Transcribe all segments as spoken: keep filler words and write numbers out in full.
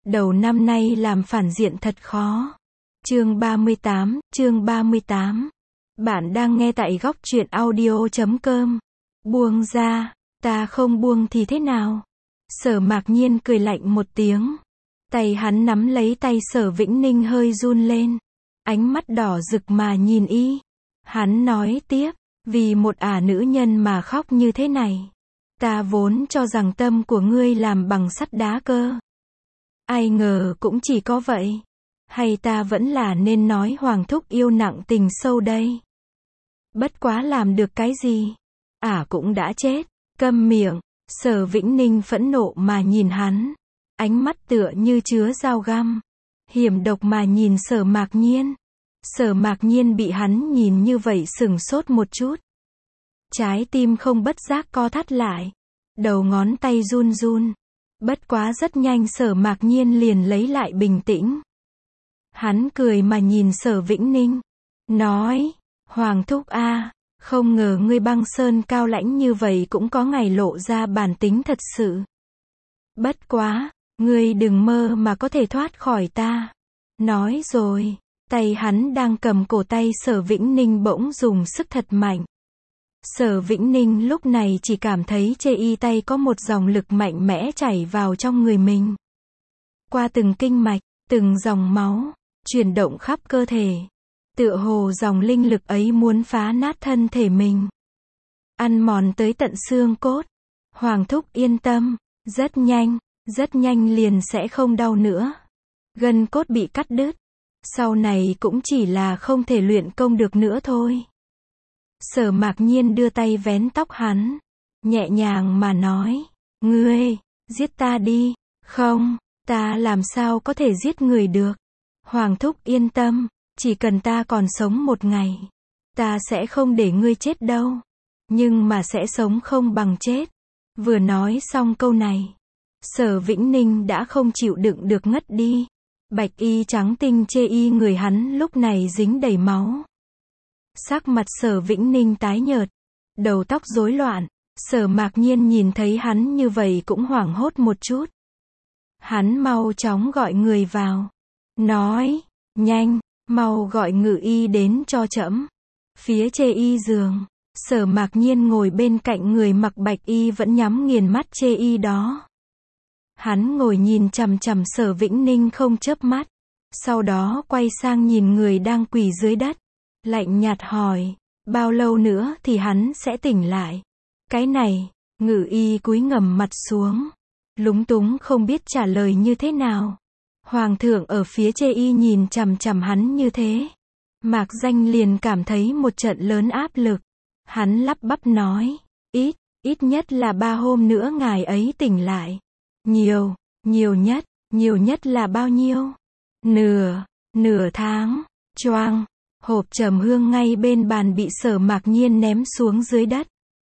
Đầu năm nay làm phản diện thật khó. Chương ba mươi tám, chương ba mươi tám. Bạn đang nghe tại góc truyện audio chấm com. Buông ra, ta không buông thì thế nào? Sở Mạc Nhiên cười lạnh một tiếng. Tay hắn nắm lấy tay Sở Vĩnh Ninh hơi run lên. Ánh mắt đỏ rực mà nhìn y. Hắn nói tiếp, vì một ả nữ nhân mà khóc như thế này. Ta vốn cho rằng tâm của ngươi làm bằng sắt đá cơ. Ai ngờ cũng chỉ có vậy. Hay ta vẫn là nên nói Hoàng thúc yêu nặng tình sâu đây. Bất quá làm được cái gì? Ả cũng đã chết. Câm miệng. Sở Vĩnh Ninh phẫn nộ mà nhìn hắn. Ánh mắt tựa như chứa dao găm. Hiểm độc mà nhìn Sở Mạc Nhiên. Sở Mạc Nhiên bị hắn nhìn như vậy sửng sốt một chút. Trái tim không bất giác co thắt lại. Đầu ngón tay run run. Bất quá rất nhanh Sở Mạc Nhiên liền lấy lại bình tĩnh. Hắn cười mà nhìn Sở Vĩnh Ninh. Nói, Hoàng thúc a, không ngờ ngươi băng sơn cao lãnh như vậy cũng có ngày lộ ra bản tính thật sự. Bất quá, ngươi đừng mơ mà có thể thoát khỏi ta. Nói rồi, tay hắn đang cầm cổ tay Sở Vĩnh Ninh bỗng dùng sức thật mạnh. Sở Vĩnh Ninh lúc này chỉ cảm thấy chê y tay có một dòng lực mạnh mẽ chảy vào trong người mình. Qua từng kinh mạch, từng dòng máu, chuyển động khắp cơ thể. Tựa hồ dòng linh lực ấy muốn phá nát thân thể mình. Ăn mòn tới tận xương cốt. Hoàng thúc yên tâm, rất nhanh, rất nhanh liền sẽ không đau nữa. Gân cốt bị cắt đứt. Sau này cũng chỉ là không thể luyện công được nữa thôi. Sở Mạc Nhiên đưa tay vén tóc hắn. Nhẹ nhàng mà nói. Ngươi, giết ta đi. Không, ta làm sao có thể giết người được. Hoàng thúc yên tâm, chỉ cần ta còn sống một ngày. Ta sẽ không để ngươi chết đâu. Nhưng mà sẽ sống không bằng chết. Vừa nói xong câu này. Sở Vĩnh Ninh đã không chịu đựng được ngất đi. Bạch y trắng tinh chê y người hắn lúc này dính đầy máu. Sắc mặt Sở Vĩnh Ninh tái nhợt. Đầu tóc rối loạn. Sở Mạc Nhiên nhìn thấy hắn như vậy cũng hoảng hốt một chút. Hắn mau chóng gọi người vào. Nói, nhanh, mau gọi ngự y đến cho trẫm. Phía chê y giường. Sở Mạc Nhiên ngồi bên cạnh người mặc bạch y vẫn nhắm nghiền mắt chê y đó. Hắn ngồi nhìn chằm chằm Sở Vĩnh Ninh không chớp mắt. Sau đó quay sang nhìn người đang quỳ dưới đất. Lạnh nhạt hỏi, bao lâu nữa thì hắn sẽ tỉnh lại? Cái này, ngự y cúi ngầm mặt xuống. Lúng túng không biết trả lời như thế nào. Hoàng thượng ở phía chê y nhìn chằm chằm hắn như thế. Mạc Danh liền cảm thấy một trận lớn áp lực. Hắn lắp bắp nói, ít, ít nhất là ba hôm nữa ngài ấy tỉnh lại. Nhiều, nhiều nhất, nhiều nhất là bao nhiêu? Nửa, nửa tháng, choang. Hộp trầm hương ngay bên bàn bị Sở Mạc Nhiên ném xuống dưới đất.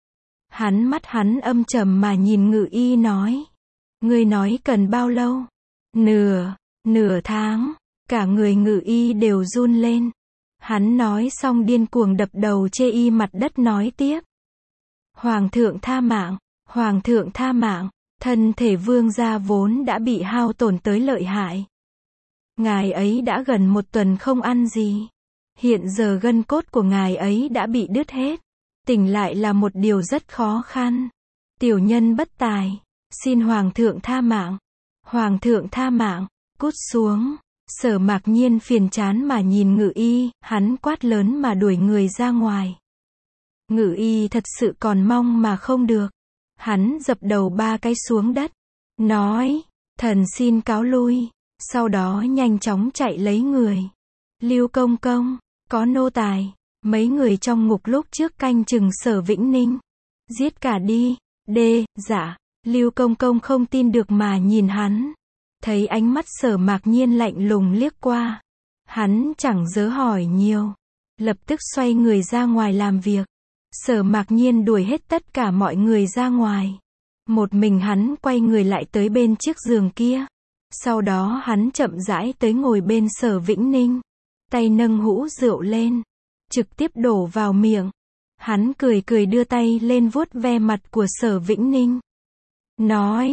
Hắn mắt hắn âm trầm mà nhìn ngự y nói. Ngươi nói cần bao lâu? Nửa, nửa tháng. Cả người ngự y đều run lên. Hắn nói xong điên cuồng đập đầu chê y mặt đất nói tiếp. Hoàng thượng tha mạng, Hoàng thượng tha mạng. Thân thể vương gia vốn đã bị hao tổn tới lợi hại. Ngài ấy đã gần một tuần không ăn gì. Hiện giờ gân cốt của ngài ấy đã bị đứt hết. Tỉnh lại là một điều rất khó khăn. Tiểu nhân bất tài. Xin Hoàng thượng tha mạng. Hoàng thượng tha mạng. Cút xuống. Sở Mạc Nhiên phiền chán mà nhìn ngự y. Hắn quát lớn mà đuổi người ra ngoài. Ngự y thật sự còn mong mà không được. Hắn dập đầu ba cái xuống đất. Nói. Thần xin cáo lui. Sau đó nhanh chóng chạy lấy người. Lưu công công. Có nô tài. Mấy người trong ngục lúc trước canh chừng Sở Vĩnh Ninh. Giết cả đi. Đê, dạ. Lưu công công không tin được mà nhìn hắn. Thấy ánh mắt Sở Mạc Nhiên lạnh lùng liếc qua. Hắn chẳng dớ hỏi nhiều. Lập tức xoay người ra ngoài làm việc. Sở Mạc Nhiên đuổi hết tất cả mọi người ra ngoài. Một mình hắn quay người lại tới bên chiếc giường kia. Sau đó hắn chậm rãi tới ngồi bên Sở Vĩnh Ninh. Tay nâng hũ rượu lên. Trực tiếp đổ vào miệng. Hắn cười cười đưa tay lên vuốt ve mặt của Sở Vĩnh Ninh. Nói,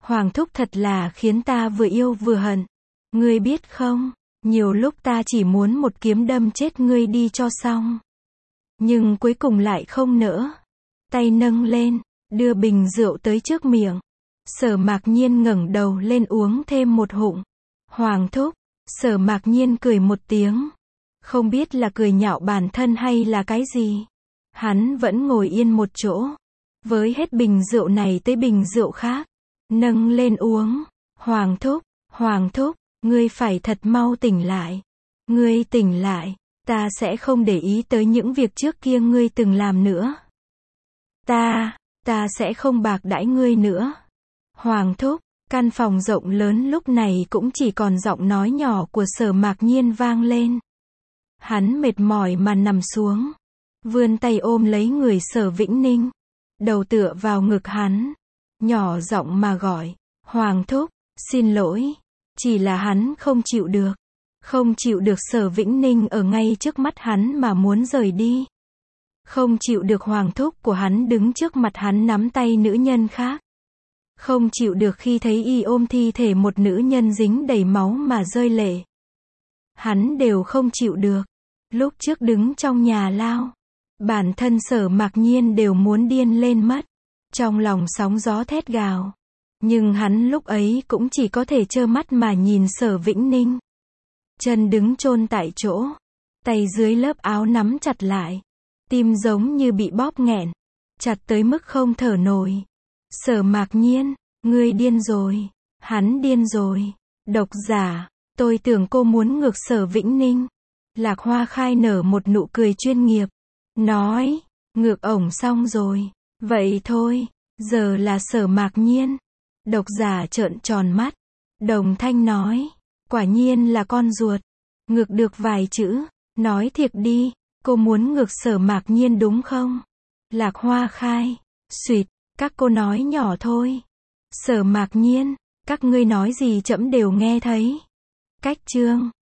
Hoàng thúc thật là khiến ta vừa yêu vừa hận. Ngươi biết không, nhiều lúc ta chỉ muốn một kiếm đâm chết ngươi đi cho xong. Nhưng cuối cùng lại không nỡ. Tay nâng lên, đưa bình rượu tới trước miệng. Sở Mạc Nhiên ngẩng đầu lên uống thêm một hụng. Hoàng thúc, Sở Mạc Nhiên cười một tiếng. Không biết là cười nhạo bản thân hay là cái gì. Hắn vẫn ngồi yên một chỗ. Với hết bình rượu này tới bình rượu khác. Nâng lên uống. Hoàng thúc, Hoàng thúc, ngươi phải thật mau tỉnh lại. Ngươi tỉnh lại, ta sẽ không để ý tới những việc trước kia ngươi từng làm nữa. Ta, ta sẽ không bạc đãi ngươi nữa. Hoàng thúc, căn phòng rộng lớn lúc này cũng chỉ còn giọng nói nhỏ của Sở Mạc Nhiên vang lên. Hắn mệt mỏi mà nằm xuống. Vươn tay ôm lấy người Sở Vĩnh Ninh. Đầu tựa vào ngực hắn. Nhỏ giọng mà gọi. Hoàng thúc, xin lỗi. Chỉ là hắn không chịu được. Không chịu được Sở Vĩnh Ninh ở ngay trước mắt hắn mà muốn rời đi. Không chịu được hoàng thúc của hắn đứng trước mặt hắn nắm tay nữ nhân khác. Không chịu được khi thấy y ôm thi thể một nữ nhân dính đầy máu mà rơi lệ. Hắn đều không chịu được. Lúc trước đứng trong nhà lao, bản thân Sở Mạc Nhiên đều muốn điên lên mất. Trong lòng sóng gió thét gào. Nhưng hắn lúc ấy cũng chỉ có thể trơ mắt mà nhìn Sở Vĩnh Ninh. Chân đứng chôn tại chỗ. Tay dưới lớp áo nắm chặt lại. Tim giống như bị bóp nghẹn. Chặt tới mức không thở nổi. Sở Mạc Nhiên, ngươi điên rồi. Hắn điên rồi. Độc giả, tôi tưởng cô muốn ngược Sở Vĩnh Ninh. Lạc Hoa Khai nở một nụ cười chuyên nghiệp. Nói, ngược ổng xong rồi. Vậy thôi, giờ là Sở Mạc Nhiên. Độc giả trợn tròn mắt. Đồng thanh nói, quả nhiên là con ruột. Ngược được vài chữ. Nói thiệt đi, cô muốn ngược Sở Mạc Nhiên đúng không? Lạc Hoa Khai, xuyệt, các cô nói nhỏ thôi. Sở Mạc Nhiên, các ngươi nói gì trẫm đều nghe thấy. Cách chương